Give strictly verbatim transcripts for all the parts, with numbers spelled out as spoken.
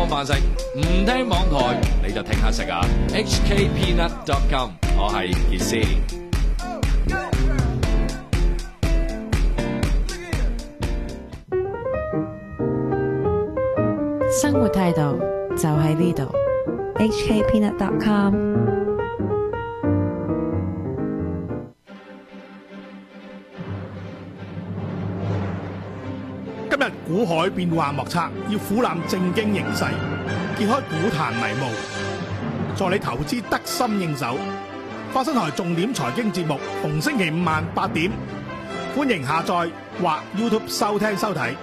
方飯食，唔聽網台你就聽下食啊 ！H K Peanut dot com， 我係傑斯。 生活態度就喺呢度 H K Peanut dot com。 今日股海變幻莫測，要俯瞰正經形勢，揭開股壇迷霧，助你投資得心應手。花生台重點財經節目，逢星期五晚八點，歡迎下載或 YouTube 收聽收睇。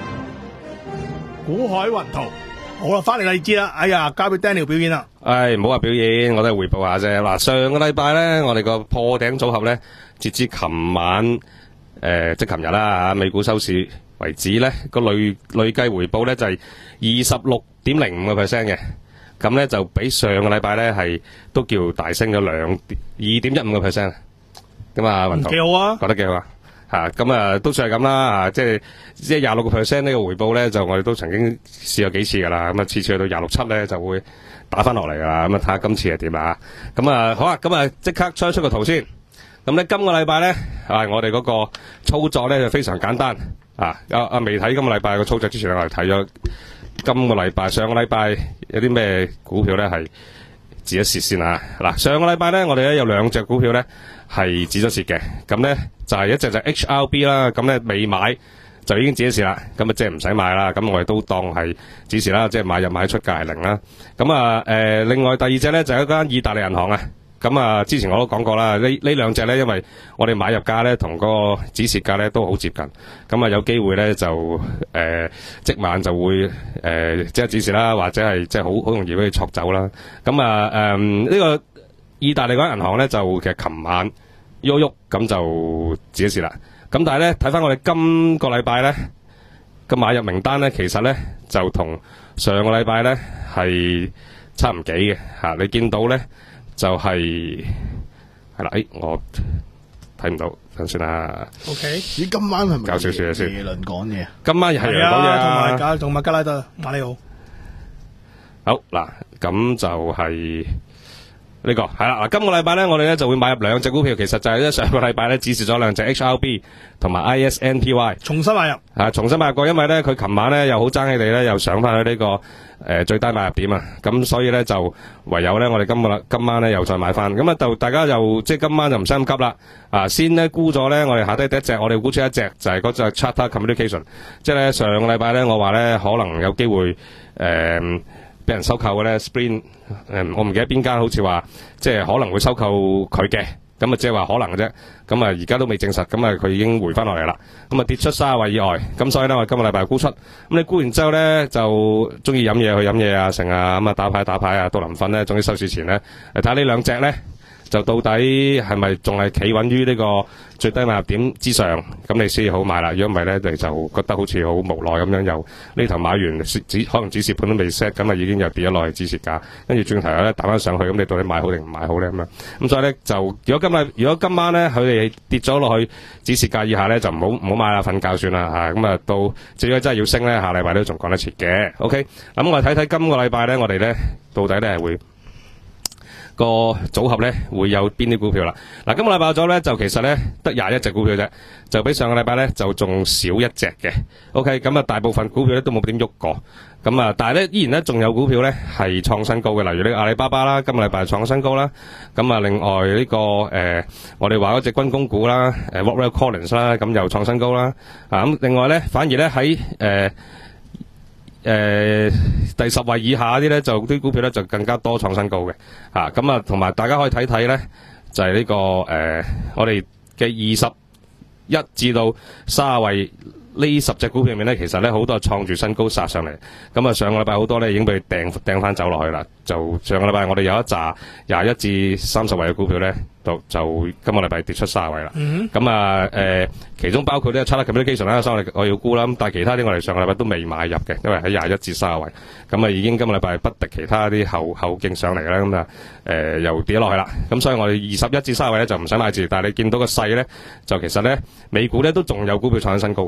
股海雲圖，好啦，翻嚟荔枝啦，哎呀，交俾 Daniel 表演啦。 唉，唔好話表演，我都係匯報下啫。嗱，上個禮拜咧，我哋個破頂組合咧，截至琴晚誒、呃，即係琴日啦吓，美股收市為止咧，個累累計回報咧就係二十六點零五個 percent 嘅，咁咧就比上個禮拜咧係都叫大升咗兩二點一五個 percent，咁啊，雲圖幾好啊， 覺得幾好啊。吓咁啊，都算係咁啦，啊，即係即係廿六個 percent 呢個回報咧，就我哋都曾經試過幾次噶啦，咁啊次次去到廿六七咧就會打翻落嚟噶啦，咁啊睇下今次係點啊，咁啊好啊，咁啊即刻出一出個圖先，咁咧今個禮拜咧啊我哋嗰個操作咧就非常簡單，啊啊啊未睇今個禮拜個操作之前，我哋睇咗今個禮拜上個禮拜有啲咩股票咧係止一蝕先啊，嗱上個禮拜咧我哋咧有兩隻股票咧係止咗蝕嘅，咁咧就係一隻就 H R B 啦，咁咧未買就已經止咗蝕啦，咁啊即係唔使買啦，咁我哋都當係止蝕啦，即係買入買出價係零啦。咁啊誒，另外第二隻咧就係一間意大利銀行啊，咁啊之前我都講過啦，呢呢兩隻咧因為我哋買入價咧同嗰個止蝕價咧都好接近，咁啊有機會咧就誒即晚就會誒即係止蝕啦，或者係即係好好容易俾佢錯走啦。咁啊誒呢個意大利嗰間銀行咧就其實琴晚喐喐咁就止咗蝕啦。咁但係咧睇翻我哋今個禮拜咧個買入名單咧，其實咧就同上個禮拜咧係差唔幾嘅吓。你見到咧就係係啦，誒我睇唔到，等先啦。 O K， 咦，今晚係咪搞少少嘢先耶倫講嘢？ 今晚又係係講嘢啊，同埋啊。 加同埋加拉德馬里奧。 好嗱，咁就係。呢、這個係啦，嗱，今個禮拜咧，我哋咧就會買入兩隻股票，其實就係咧上個禮拜咧指示咗兩隻 H R B 同埋 I S N P Y， 重新買入， 啊，重新買入過，因為咧佢琴晚咧又好爭氣地咧又上翻去呢、這個誒、呃、最低買入點啊，咁所以咧就唯有咧我哋今個今晚咧又再買翻，咁啊就大家又即係今晚就唔使咁急啦，啊先咧沽咗咧我哋下低第一隻，我哋沽出一隻就係嗰隻 Charter Communication， 即係咧上個禮拜咧我話咧可能有機會誒。呃俾人收購嘅咧 ，Sprint， 誒，我唔記得邊間，好似話即係可能會收購佢嘅，咁啊即係話可能嘅啫，咁啊而家都未證實，咁啊佢已經回翻落嚟啦，咁啊跌出三十位以外，咁所以咧我今個禮拜沽出，咁你沽完之後咧就中意飲嘢去飲嘢啊，成啊，咁啊打牌打牌啊，到臨瞓咧，總之收市前咧，嚟睇下呢兩隻咧。就到底係咪仲係企穩於呢個最低買入點之上？咁你先好買啦。如果唔係咧，你就覺得好似好無奈咁樣，又呢頭買完止可能止蝕盤都未 set， 咁啊已經又跌咗落去止蝕價，跟住轉頭咧打翻上去，咁你到底買好定唔買好咧咁樣？咁所以咧就如果今日如果今晚咧佢哋跌咗落去止蝕價以下咧，就唔好唔好買啦，瞓覺算啦嚇。咁啊到至於真係要升咧，下禮拜都仲講得切嘅。OK，咁我哋睇睇今個禮拜咧，我哋咧到底咧係會。個組合咧會有邊啲股票啦？嗱，今個禮拜咗咧就其實咧得廿一隻股票啫，就比上個禮拜咧就仲少一隻嘅。OK，咁啊大部分股票咧都冇點喐過，咁啊但係咧依然咧仲有股票咧係創新高嘅，例如呢個阿里巴巴啦，今個禮拜創新高啦。咁啊另外呢、這個誒、呃、我哋話嗰隻軍工股啦，誒 Rockwell Collins 啦，咁又創新高啦。啊咁另外咧反而咧喺誒。誒、呃，第十位以下啲咧，就啲股票咧就更加多創新高嘅，吓咁啊，同埋大家可以睇睇咧，就係、是、呢、這個誒、呃，我哋嘅二十一至到三十位呢十隻股票入面咧，其實咧好多係創住新高殺上嚟，咁啊上個禮拜好多咧已經被掟掟翻走落去啦，就上個禮拜我哋有一紮廿一至三十位嘅股票咧，就就今個禮拜跌出三十位啦，咁啊誒，其中包括呢個 Charter Communication 啦，所以我哋我要沽啦，咁但係其他啲我哋上個禮拜都未買入嘅，因為喺廿一至三十位，咁啊已經今個禮拜不敵其他啲後後勁上嚟啦，咁啊誒又跌落去啦，咁所以我哋二十一至三十位咧就唔使買住，但係你見到個勢咧，就其實咧美股咧都仲有股票創新高嘅。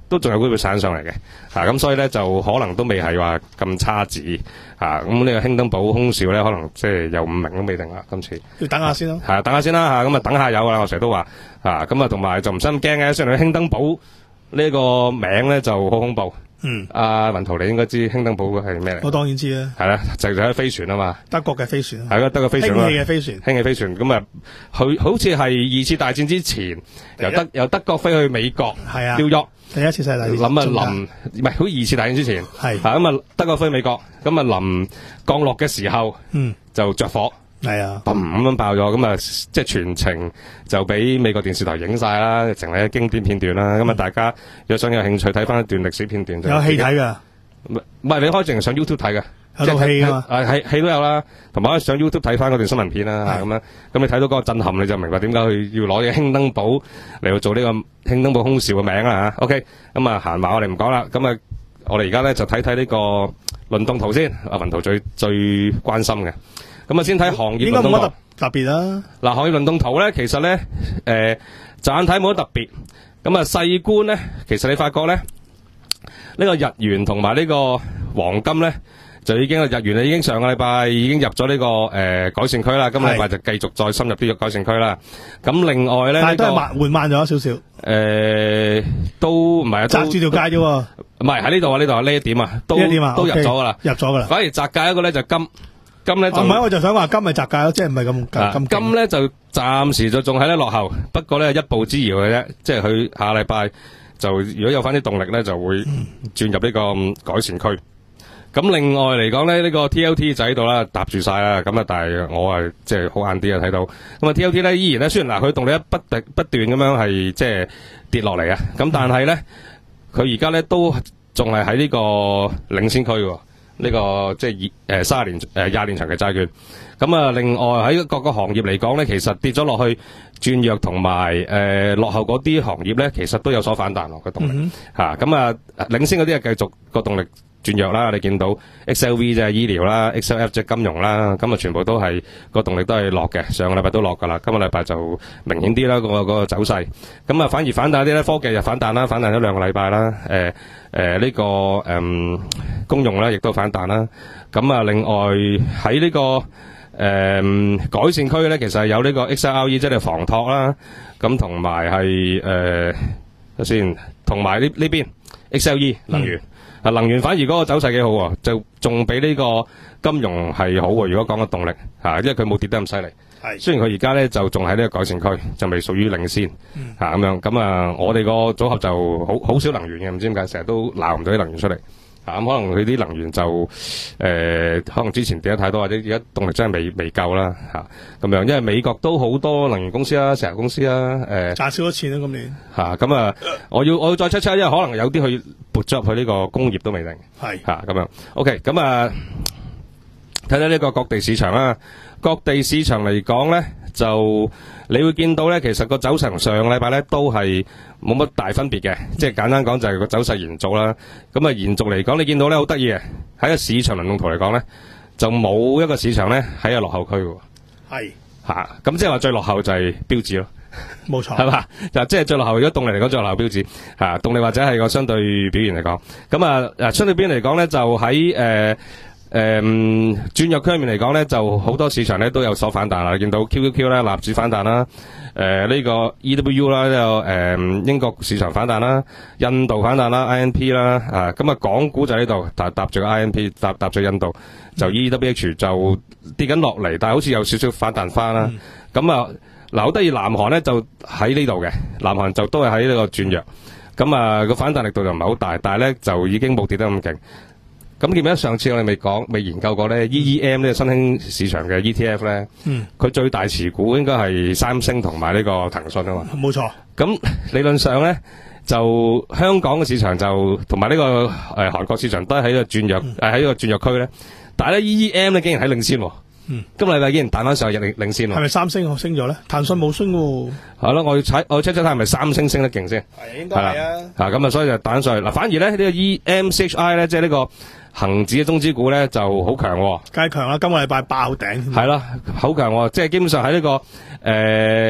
都仲有機會散上嚟嘅，嚇、啊、咁所以咧就可能都未係話咁差字嚇，咁、啊、呢個興登堡空少咧可能即係有五名都未定啦，今次要等下先咯。 係啊，等下先啦嚇，咁啊等下有啦，我成日都話嚇，咁啊同埋就唔使咁驚嘅，雖然佢興登堡呢個名咧就好恐怖。 嗯， 阿文圖你應該知興登堡係咩嚟？ 我當然知啦， 係啦，就就係飛船啊嘛， 德國嘅飛船， 係啦，德國飛船， 氫氣嘅飛船， 氫氣飛船咁啊，佢好似係二次大戰之前由德由德國飛去美國， 係啊， 紐約第一次世界大戰， 諗啊臨唔係好似二次大戰之前， 係啊咁啊德國飛美國，咁啊臨降落嘅時候， 嗯， 就着火。 係啊， 砰咁樣爆咗，咁啊，即係全程就俾美國電視台影晒啦，成為經典片段啦。咁啊，大家如果想有興趣睇翻一段歷史片段， 有戲睇噶， 唔唔係你可以淨係上 YouTube 睇嘅， 有套戲啊嘛， 啊係戲都有啦，同埋可以上 YouTube 睇翻嗰段新聞片啦，咁樣咁你睇到嗰個震撼，你就明白點解佢要攞呢個興登堡嚟到做呢個興登堡空少嘅名啦吓。OK，咁啊閒話我哋唔講啦，咁啊我哋而家咧就睇睇呢個輪動圖先，阿文圖最最關心嘅。咁啊，先睇行業輪動圖。應該冇乜特特別啦。嗱，行業輪動圖咧，其實咧，誒、呃，乍眼睇冇乜特別。咁啊，細觀咧，其實你發覺咧，呢、這個日元同埋呢個黃金咧，就已經日元啊，已經上個禮拜已經入咗呢、這個誒、呃、改善區啦。今個禮拜就繼續再深入啲改善區啦。咁另外咧， 但係都係慢緩慢咗少少。誒、 呃，都唔係啊， 紮住條界啫喎。 唔係喺呢度啊，呢度啊，呢一點啊，都呢一點啊， 都入咗噶啦， 入咗噶啦。 反而紮界一個咧就金。金咧就唔係、 啊，我就想話金咪雜價咯，即係唔係咁咁金咧就暫時就仲喺咧落後，不過咧一步之遙嘅啫，即係佢下禮拜就如果有翻啲動力咧，就會轉入呢個改善區。咁、嗯、另外嚟講咧，呢、這個 T L T 就喺度啦，搭住晒啦。咁啊，但係我係即係好晏啲啊睇到。咁啊 T L T 咧依然咧，雖然嗱佢動力一不不斷咁樣係即係跌落嚟啊，咁但係咧佢而家咧都仲係喺呢個領先區喎。呢、這個即係二誒三十年誒廿年長嘅債券，咁啊另外喺各個行業嚟講咧，其實跌咗落去轉弱同埋誒落後嗰啲行業咧，其實都有所反彈落個動力嚇。咁、嗯、啊領先嗰啲啊繼續個動力轉弱啦。你見到 X L V 就係醫療啦 ，X L F 即係金融啦，咁啊全部都係個動力都係落嘅。上個禮拜都落㗎啦，今個禮拜就明顯啲啦，個、那個走勢。咁啊反而反彈啲咧，科技就反彈啦，反彈咗兩個禮拜啦。誒誒呢個誒。嗯公用咧，亦都反彈啦。咁啊，另外喺呢、這個誒、呃、改善區咧，其實係有呢個 X L R E 即係房託啦。咁同埋係誒先，同埋呢呢邊 X L E 能源啊，嗯、能源反而嗰個走勢幾好喎，就仲比呢個金融係好喎。如果講個動力嚇、啊，因為佢冇跌得咁犀利。係，雖然佢而家咧就仲喺呢個改善區，就未屬於領先嚇咁樣。咁啊，我哋個組合就好好少能源嘅，唔知點解成日都鬧唔到啲能源出嚟。咁、啊、可能佢啲能源就誒、呃，可能之前跌得太多，或者而家動力真係未未夠啦嚇咁樣。因為美國都好多能源公司啊、石油公司啊，誒賺少咗錢啦今年嚇咁啊！我要我要再 check check，因為可能有啲去撥咗入去呢個工業都未定係嚇咁樣。OK，咁啊睇睇呢個各地市場啦。各地市場嚟講咧，就你會見到咧，其實個走勢同上個禮拜咧都係冇乜大分別嘅，即係簡單講就係個走勢延續啦。咁啊延續嚟講，你見到咧好得意嘅，喺個市場輪動圖嚟講咧，就冇一個市場咧喺個落後區嘅。係嚇，咁即係話最落後就係標指咯，冇錯，係嘛？就即係最落後，如果動力嚟講最落後標指嚇，動力或者係個相對表現嚟講，咁啊嗱相對表現嚟講咧，就喺誒。呃誒、嗯，轉弱區入面嚟講咧，就好多市場咧都有所反彈啦。你見到 Q Q Q 啦、納指反彈啦，誒、呃、呢、這個 E W U 啦，都有誒英國市場反彈啦，印度反彈啦 ，I N P 啦，啊咁啊港股就喺呢度搭搭住個 I N P， 搭搭住印度就 E W H 就跌緊落嚟，但係好似有少少反彈翻啦。咁、嗯、啊嗱，好得意，南韓咧就喺呢度嘅，南韓就都係喺呢個轉弱，咁啊個反彈力度就唔係好大，但係咧就已經冇跌得咁勁。咁記唔記得上次我哋未講未研究過咧 E E M 呢個新興市場嘅 E T F 咧，嗯，佢最大持股應該係三星同埋呢個騰訊啊嘛，冇錯。咁理論上咧，就香港嘅市場就同埋呢個誒韓國市場都喺呢個轉弱誒喺呢個轉弱區咧，但係咧 E E M 咧竟然喺領先喎。嗯，今個禮拜竟然彈翻上去領領先喎。係咪三星升咗咧？騰訊冇升喎。係咯，我要睇我要 check check 睇係咪三星升得勁先。係應該係啊。嚇咁啊，所以就彈上去嗱。反而咧呢個 E M C H I 咧，即係呢個恒指嘅中資股咧就好強喎。梗係強啦！今個禮拜爆頂。係啦，好強喎！即係基本上喺呢個誒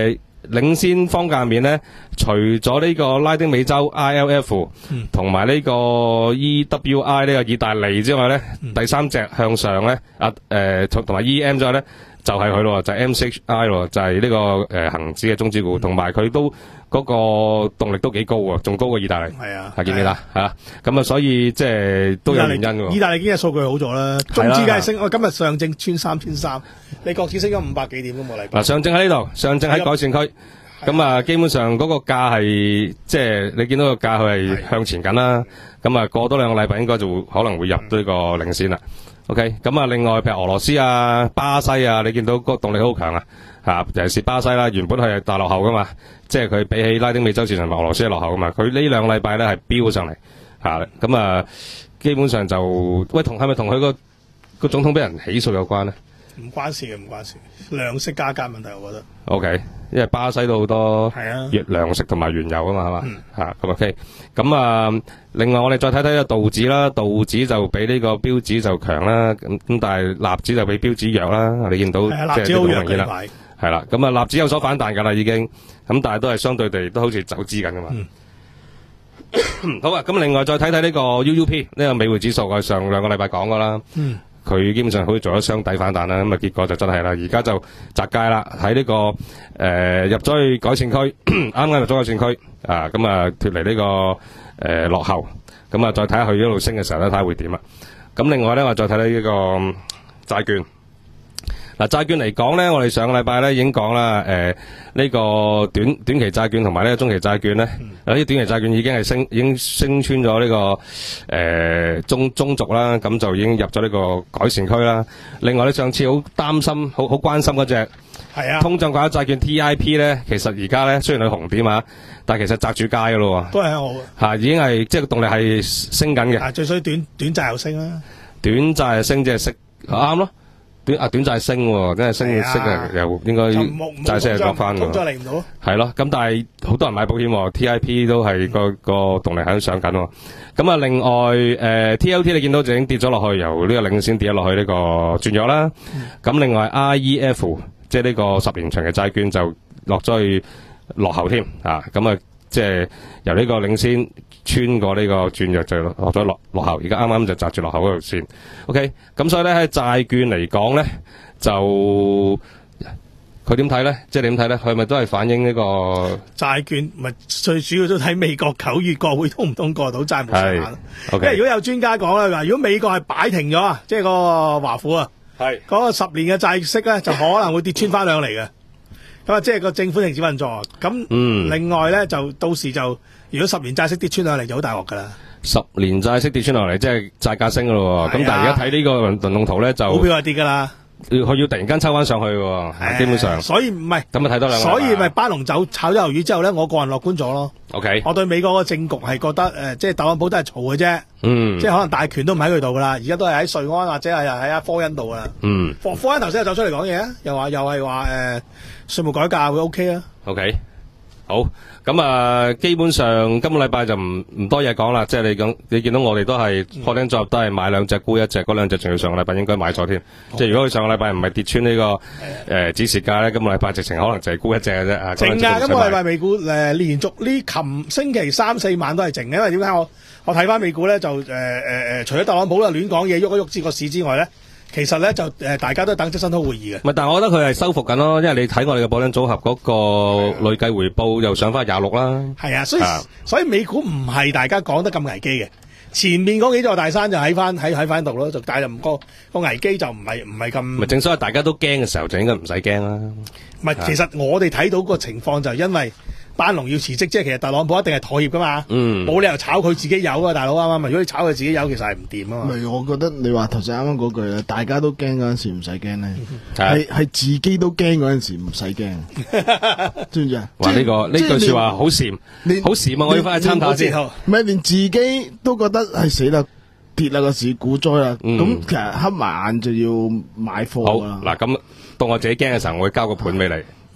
領先方價入面咧，除咗呢個拉丁美洲 I L F 同埋呢個 E W I 呢個意大利之外咧，嗯、第三隻向上咧，啊誒同埋 E M 之外咧，就係佢咯，就係 M C H I 咯，就係呢、這個誒恆、呃、指嘅中資股，同埋佢都嗰、那個動力都幾高喎，仲高過意大利。係啊，係見唔見啦？嚇咁啊，所以即係都有原因嘅喎。意大利經濟數據好咗啦，中資梗係升。我今日上證穿三千三，你國指升咗五百幾點咁個禮拜。嗱，上證喺呢度，上證喺改善區。咁啊，基本上嗰個價係即係你見到個價佢係向前緊啦。咁啊，過多兩個禮拜應該就會可能會入到呢個領先啦。OK，咁啊，另外譬如俄羅斯啊、巴西啊，你見到個動力好強啊，嚇，尤其是巴西啦，原本係大落後噶嘛，即係佢比起拉丁美洲市場同俄羅斯係落後噶嘛，佢呢兩個禮拜咧係飆上嚟嚇，咁啊，基本上就喂同係咪同佢個個總統俾人起訴有關咧？唔關事嘅，唔關事，糧食價格問題，我覺得。O K，因為巴西都好多係啊，糧食同埋原油啊嘛，係嘛嚇咁 O K。咁啊，另外我哋再睇睇個道指啦，道指就比呢個標指就強啦，咁咁但係納指就比標指弱啦。你見到即係好明顯啦，係啦。咁啊，納指有所反彈㗎啦，已經咁，但係都係相對地都好似走資緊㗎嘛。嗯、好啊，咁另外再睇睇呢個 U U P 呢個美匯指數，我上兩個禮拜講㗎啦。嗯。佢基本上好似做咗雙底反彈啦，咁啊結果就真係啦，而家就窄街啦，喺呢、這個誒、呃、入咗去改善區，啱啱入咗改善區啊，咁啊脫離呢、這個誒、呃、落後，咁啊再睇下佢一路升嘅時候咧，睇下會點啊。咁另外咧，我再睇睇呢個債券。嗱，債券嚟講咧，我哋上個禮拜咧已經講啦，誒、呃、呢、這個短短期債券同埋呢個中期債券咧，有啲、嗯、短期債券已經係升，已經升穿咗呢、這個誒、呃、中中軸啦，咁就已經入咗呢個改善區啦。另外咧，上次好擔心、好好關心嗰隻係啊通脹掛鈎債券 T I P 咧，其實而家咧雖然佢紅點啊，但係其實擲住街噶咯喎，都係好嚇，已經係即係個動力係升緊嘅。啊，最衰短短債又升啦，短債又升即係息啱咯。短啊短債升喎，真係升嘅息啊，又應該債息係落翻㗎。通脹嚟唔到。係咯，咁但係好多人買保險喎 ，T I P 都係個個動力喺度上緊喎。咁啊，另外誒 T L T 你見到就已經跌咗落去，由呢個領先跌咗落去呢個轉弱啦。咁另外 I E F 即係呢個十年長嘅債券就落咗去落後添啊，咁啊即係由呢個領先穿過呢個轉弱就落咗落落後，而家啱啱就擲住落後嗰條線。OK，咁所以咧喺債券嚟講咧，就佢點睇咧？即係點睇咧？佢咪都係反映呢個債券？咪最主要都睇美國九月國會通唔通過到債務上限。OK，因為如果有專家講啦，話如果美國係擺停咗啊，即係個華府啊，係嗰個十年嘅債息咧，就可能會跌穿翻兩厘嘅。咁啊，即係個政府停止運作。咁，嗯，另外咧就到時就如果十年債息跌穿兩厘就好大鑊噶啦。十年債息跌穿落嚟，即係債價升噶咯。咁但係而家睇呢個輪輪動圖咧，就股票係跌噶啦。佢要突然間抽翻上去嘅，基本上。所以唔係咁啊，睇多兩。所以咪巴龍走炒咗魷魚之後咧，我個人樂觀咗咯。OK，我對美國個政局係覺得誒，即係特朗普都係嘈嘅啫。嗯，即係可能大權都唔喺佢度噶啦，而家都係喺瑞安或者係喺阿科恩度噶啦。嗯，科科恩頭先又走出嚟講嘢啊，又話又係話誒稅務改革會 OK 啊。OK。好，咁啊，基本上今個禮拜就唔唔多嘢講啦，即係你講，你見到我哋都係破頂作都係買兩隻沽一隻，嗰兩隻仲要上個禮拜應該買咗添。即係如果佢上個禮拜唔係跌穿呢個誒指示價咧，今個禮拜直情可能就係沽一隻嘅啫。靜啊！今個禮拜美股誒連續呢琴星期三四晚都係靜嘅，因為點解我我睇翻美股咧就誒誒誒，除咗特朗普啊亂講嘢喐一喐至個市之外咧。其實咧就誒、呃，大家都等積新通會議嘅。唔係，但係我覺得佢係收復緊咯，因為你睇我哋嘅保單組合嗰個累計回報又上翻廿六啦。係啊，所以啊所以美股唔係大家講得咁危機嘅。前面嗰幾座大山就喺翻喺喺翻度咯，就但係就唔個個危機就唔係唔係咁。咪正所謂大家都驚嘅時候，就應該唔使驚啦。唔係，其實我哋睇到個情況就係因為。班農要辭職，即係其實特朗普一定係妥協噶嘛，冇、嗯、理由炒佢自己有啊，大佬啱啱？如果你炒佢自己有，其實係唔掂啊嘛。唔係，我覺得你話頭先啱啱嗰句咧，大家都驚嗰陣時唔使驚咧，係係、嗯、自己都驚嗰陣時唔使驚，知唔知啊？話呢、這個呢句說話好禪，好禪啊！我要翻去參考先。唔係連自己都覺得係死啦，跌啦個市股災啦，咁、嗯、其實黑埋眼就要買貨啦。好嗱，咁到我自己驚嘅時候，我會交個盤俾你。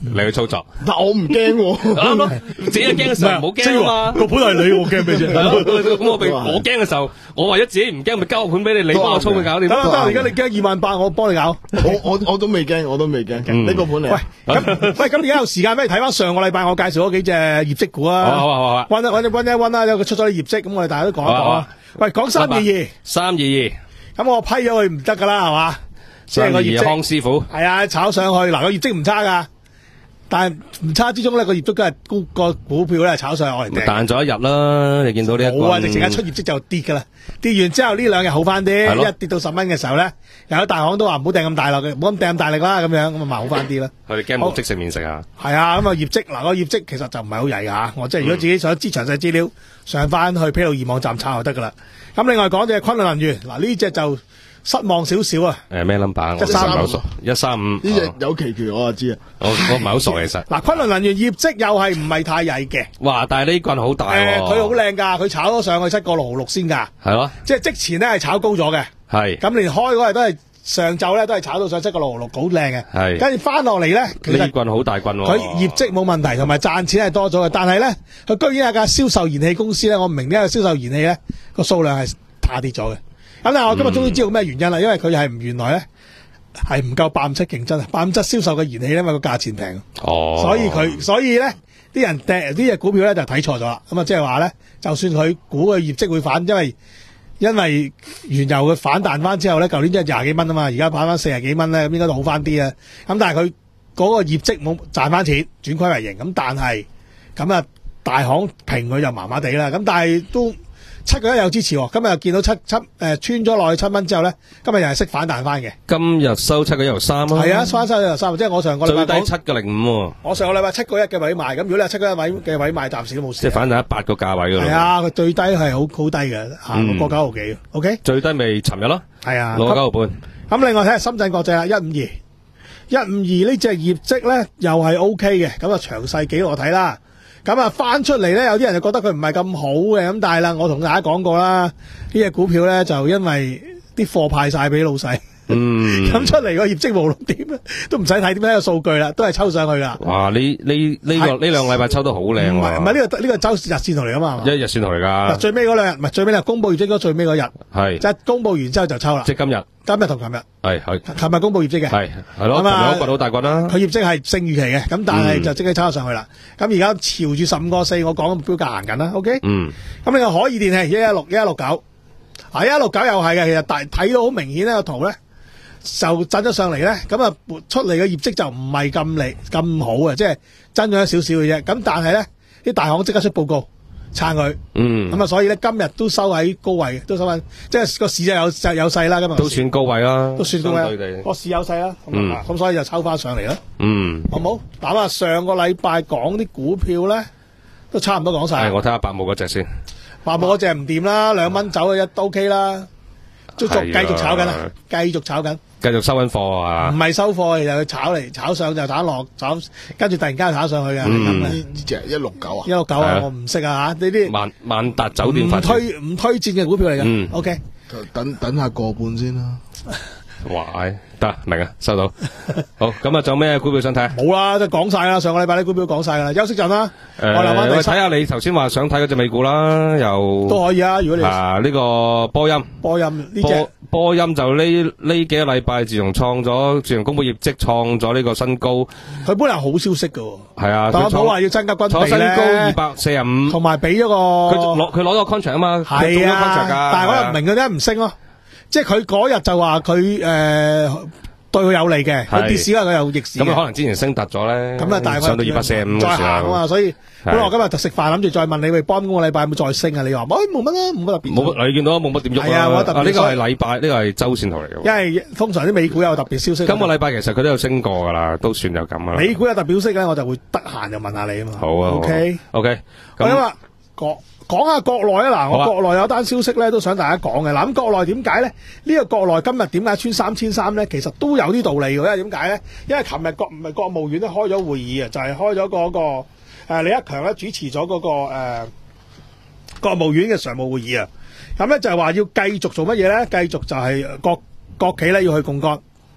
你去操作。 但我唔驚喎， 啱咯，自己驚嘅時候唔好驚啊嘛。 個盤係你，我驚咩啫？ 咁我俾我驚嘅時候，我為咗自己唔驚，咪交個盤俾你，你幫我操佢搞掂。 得啦得啦，而家你驚二萬八，我幫你搞。 我我我都未驚，我都未驚。呢個盤嚟。 喂，咁喂，咁而家有時間俾你睇翻上個禮拜我介紹嗰幾隻業績股啊。 好啊好啊， 溫一溫一溫一溫啦，有佢出咗啲業績，咁我哋大家都講一講啊。喂，講三二二， 三二二， 咁我批咗佢唔得噶啦，係嘛？即係個業績， 康師傅係啊，炒上去嗱個業績唔差噶，但係唔差之中咧個業績都係高個股票咧炒上去我嚟掟。 彈咗一日啦，你見到呢一個？ 冇啊，直情一出業績就跌噶啦，跌完之後呢兩日好翻啲，一跌到十蚊嘅時候咧，有大行都話唔好掟咁大落嘅，唔好咁掟咁大力啦，咁樣咁啊咪好翻啲啦。 佢哋驚冇即食麵食啊？ 係啊，咁啊業績嗱個業績其實就唔係好曳噶，我即係如果自己想知詳細資料，上翻去披露易網站查就得噶啦。咁另外講隻昆侖能源嗱呢隻就失望少少啊。 誒咩 number？我唔係好熟，一三五。 呢隻有期權我就知啊。 我我唔係好熟其實。 嗱昆侖能源業績又係唔係太曳嘅。 哇！但係呢棍好大喎。 誒，佢好靚㗎，佢炒咗上去七個六毫六先㗎。 係咯。 即係即前咧係炒高咗嘅。係。咁連開嗰日都係上晝咧都係炒到上七個六毫六，好靚嘅。係。跟住翻落嚟咧， 呢棍好大棍喎。 佢業績冇問題，同埋賺錢係多咗嘅，但係咧佢居然有間銷售燃氣公司咧，我唔明呢個銷售燃氣咧個數量係下跌咗嘅。咁但係我今日終於知道咩原因啦，因為佢係唔原來咧係唔夠八五七競爭啊，八五七銷售嘅燃氣咧，因為個價錢平，哦，所以佢所以咧啲人掟呢隻股票咧就睇錯咗啦。咁啊，即係話咧，就算佢估佢業績會反，因為因為原油嘅反彈翻之後咧，舊年即係廿幾蚊啊嘛，而家反翻四十幾蚊咧，咁應該都好翻啲啊。咁但係佢嗰個業績冇賺翻錢，轉虧為盈。咁但係咁啊，大行評佢就麻麻地啦。咁但係都。七個一有支持喎，今日又見到七七誒、呃、穿咗落去七蚊之後咧，今日又係識反彈翻嘅。今日收七個一由三啊。係啊，翻收一由三，即係我上個禮拜最低七個零五喎。我上個禮拜七個一嘅位賣，咁如果你係七個一位嘅位賣，暫時都冇事。即係反彈一八個價位㗎啦。係啊，佢最低係好好低嘅，嚇六個九毫幾。OK。最低咪尋日咯。係啊，六個九毫半。咁另外睇下深圳國際啦，一五二，一五二呢隻業績咧又係 O K 嘅，咁啊詳細幾我睇啦。咁啊，翻出嚟咧，有啲人就覺得佢唔係咁好嘅，咁但係啦，我同大家講過啦，呢隻股票咧就因為啲貨派晒俾老細，嗯，咁出嚟個業績無論點咧，都唔使睇點樣個數據啦，都係抽上去噶。哇！呢呢呢個呢兩個禮拜抽得好靚喎。唔係唔係呢個呢個周日線圖嚟噶嘛？一日線圖嚟噶。最尾嗰兩日唔係最尾啦，公布業績嗰最尾嗰日係，即係公布完之後就抽啦。即係今日，今日同琴日係係，琴日公布業績嘅係係咯，琴日掘到大棍啦。佢業績係勝預期嘅，咁但係就即刻抽咗上去啦。咁而家朝住十五個四，我講目標價行緊啦。OK，嗯，咁你話可以電器一一六一一六九，啊一一六九又係嘅，其實大睇到好明顯呢個圖咧。就震咗上嚟咧，咁啊出嚟嘅業績就唔係咁嚟咁好嘅，即係增咗少少嘅啫。咁但係咧，啲大行即刻出報告撐佢，嗯，咁啊所以咧今日都收喺高位，都收翻，即係個市就有就有勢啦。今日都算高位啦，都算高位，個市有勢啦，嗯，咁所以就抽翻上嚟啦，嗯，好唔好？咁啊上個禮拜講啲股票咧，都差唔多講晒。係我睇下白霧嗰隻先，白霧嗰隻唔掂啦，兩蚊走嘅一都 OK 啦。都繼續炒緊啦，繼續炒緊，繼續收緊貨啊！唔係收貨，其實佢炒嚟炒上就炒落，炒跟住突然間炒上去嘅。嗯，呢隻一六九啊，一六九啊，我唔識啊吓，呢啲萬萬達酒店唔推唔推薦嘅股票嚟嘅。嗯 ，OK，等等下個半先啦。哇，得明啊，收到。好，咁啊，仲有咩股票想睇？冇啦，都講晒啦。上個禮拜啲股票講晒啦，休息陣啦。誒，我睇下你頭先話想睇嗰隻美股啦，又都可以啊。如果你啊呢個波音，波音呢隻波音就呢呢幾個禮拜自從創咗，自從公布業績創咗呢個新高。佢本來好消息噶。係啊，特朗普話要增加軍備咧，創新高二百四十五，同埋俾咗個佢攞佢攞咗個 contract 啊嘛，係啊，但係我又唔明佢點解唔升咯。即係佢嗰日就話佢誒對佢有利嘅，佢跌市啦佢又逆市。咁可能之前升突咗咧，咁啊，但係上到二百四十五再行啊嘛，所以本來我今日就食飯諗住再問你，喂，幫今個禮拜有冇再升啊？你話冇冇乜啦，冇乜特別。冇，你見到冇乜點喐啊？係啊，冇乜特別。呢個係禮拜，呢個係周線圖嚟嘅。因為通常啲美股有特別消息。今個禮拜其實佢都有升過噶啦，都算有咁啊。美股有特別消息咧，我就會得閒就問下你啊嘛。好啊 ，OK OK。咁啊，講。講下國內啊，嗱，我國內有單消息咧，都想大家講嘅。嗱，咁國內點解咧？呢個國內今日點解穿三千三咧？其實都有啲道理嘅，因為點解咧？因為琴日國唔係國務院咧開咗會議啊，就係開咗嗰個誒李克強咧主持咗嗰個誒國務院嘅常務會議啊。咁咧就係話要繼續做乜嘢咧？繼續就係國國企咧要去槓桿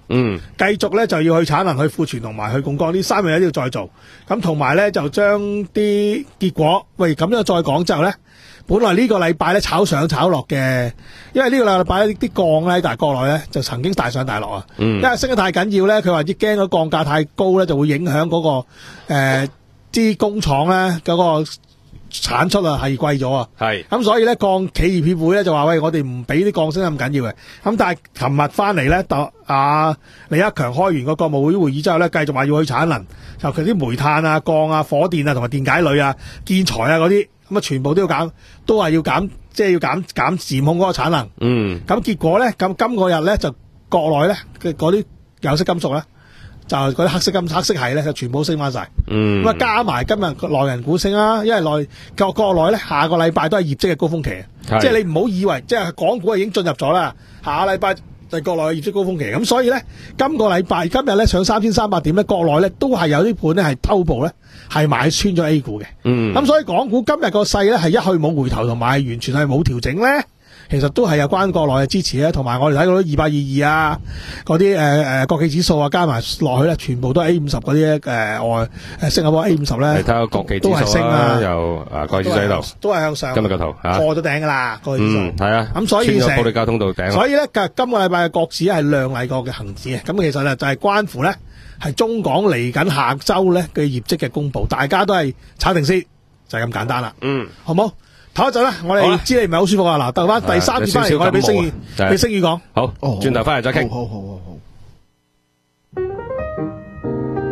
嗯， 繼續咧就要去產能、去庫存同埋去槓桿呢三樣嘢都要再做。咁同埋咧就將啲結果，喂咁樣再講之後咧，本來呢個禮拜咧炒上炒落嘅，因為呢個禮拜啲鋼咧，但係國內咧就曾經大上大落啊。 嗯， 因為升得太緊要咧，佢話啲驚嗰鋼價太高咧，就會影響嗰、個誒啲、呃、工廠咧嗰個產出啊係貴咗啊。 係咁所以咧鋼企業協會咧就話喂，我哋唔俾啲鋼升咁緊要嘅。咁但係琴日翻嚟咧，特啊李克強開完個國務會會議之後咧，繼續話要去產能，尤其啲煤炭啊、鋼啊、火電啊同埋電解鋁啊、建材啊嗰啲，咁啊全部都要減，都係要減，即係要減減佔控嗰個產能。 嗯， 咁結果咧，咁今個日咧就國內咧嘅嗰啲有色金屬咧，就嗰啲黑色金黑色係咧，就全部升翻晒。 嗯， 咁啊加埋今日內銀股升啦，因為內國國內咧下個禮拜都係業績嘅高峰期， 係即係你唔好以為即係港股已經進入咗啦，下個禮拜就係國內嘅業績高峰期。咁所以咧，今個禮拜今日咧上三千三百點咧，國內咧都係有啲盤咧係偷步咧，係買穿咗 A 股嘅。 嗯， 咁所以港股今日個勢咧係一去冇回頭，同埋完全係冇調整咧。其實都係有關國內嘅支持咧，同埋我哋睇嗰啲二百二二啊，嗰啲誒誒國企指數啊，加埋落去咧，全部都係 A 五十嗰啲誒外誒新加坡 A 五十咧， 你睇下國企指都係數升啊， 又啊國企指數喺度， 都係向上。 今日個圖嚇破咗頂㗎啦，個指數。 嗯，係啊， 咁所以成穿咗保利交通道頂。 所以咧，今今個禮拜嘅國指係亮麗過嘅恆指嘅。咁其實咧就係關乎咧係中港嚟緊下週咧嘅業績嘅公佈，大家都係炒定先，就係咁簡單啦。 嗯， 好冇？唞一陣啦，我哋知你唔係好舒服啊！嗱，等翻第三節翻嚟，我哋俾星宇俾星宇講。 好，轉頭翻嚟再傾。 好好好好好。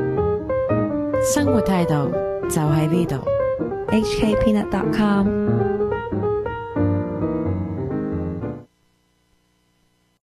生活態度就喺呢度。 H K Peanut dot com